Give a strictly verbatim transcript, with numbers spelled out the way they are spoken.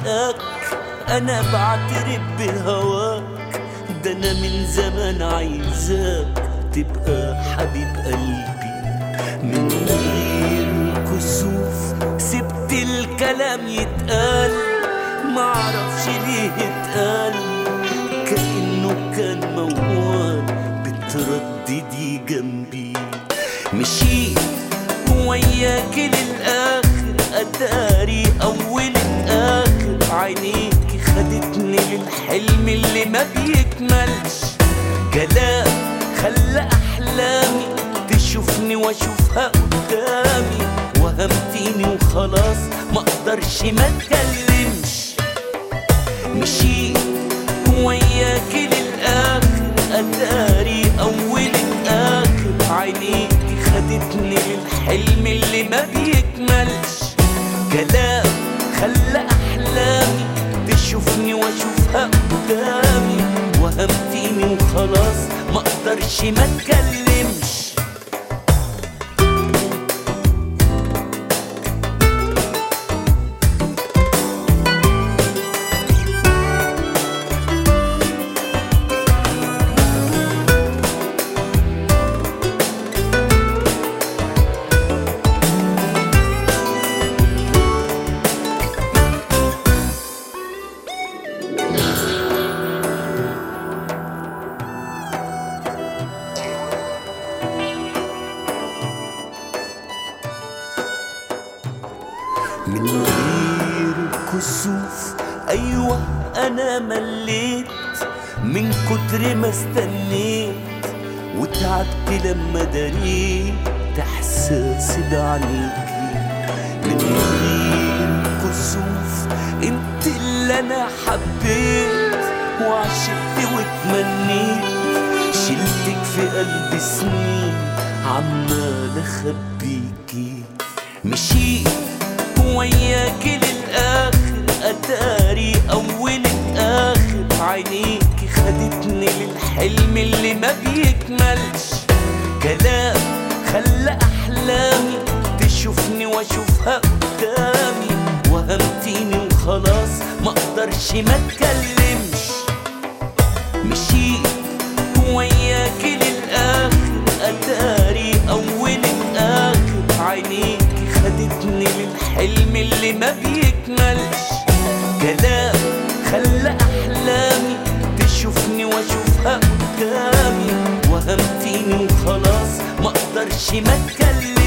الآخر أنا بعترف بهواك، ده أنا من زمان عايزاك تبقى حبيب قلبي. من غير كسوف سبت الكلام يتقال، معرفش ليه اتقال كأنه كان موال بترددي جنبي. مشيت وياك للآخر أداري أول الآخر، عينيكي خدتني للحلم اللي ما بيكملش. كلام خلى أحلامي تشوفني واشوفها قدامي، وهمتيني وخلاص ما اقدرش ما اتكلمش. مشيت وياك للآخر أداري أول الآخر، عينيكي خدتني للحلم اللي ما بيكملش. كلام خلى أحلامي تشوفني واشوفها قدامي، وهمتيني وخلاص ما اقدرش ما اتكلمش. من غير كسوف أيوة أنا مليت من كتر ما استنيت، وتعبت لما دريت إحساسي بعينيكي. من غير كسوف انت اللي أنا حبيت وعشقت واتمنيت، شلتك في قلبي سنين عمال أخبيكي. مشيت وياك للآخر أداري أول الآخر، عينيكي خدتني للحلم اللي ما بيكملش. كلام خلى أحلامي تشوفني واشوفها قدامي، وهمتيني وخلاص ما اقدرش ما اتكلمش. مشيت وياك للآخر أداري أول الآخر، عينيكي خدتني للحلم اللي ما بيكملش. كلام خلى أحلامي تشوفني واشوفها قدامي، وهمتيني وخلاص ما اقدرش ما اتكلم.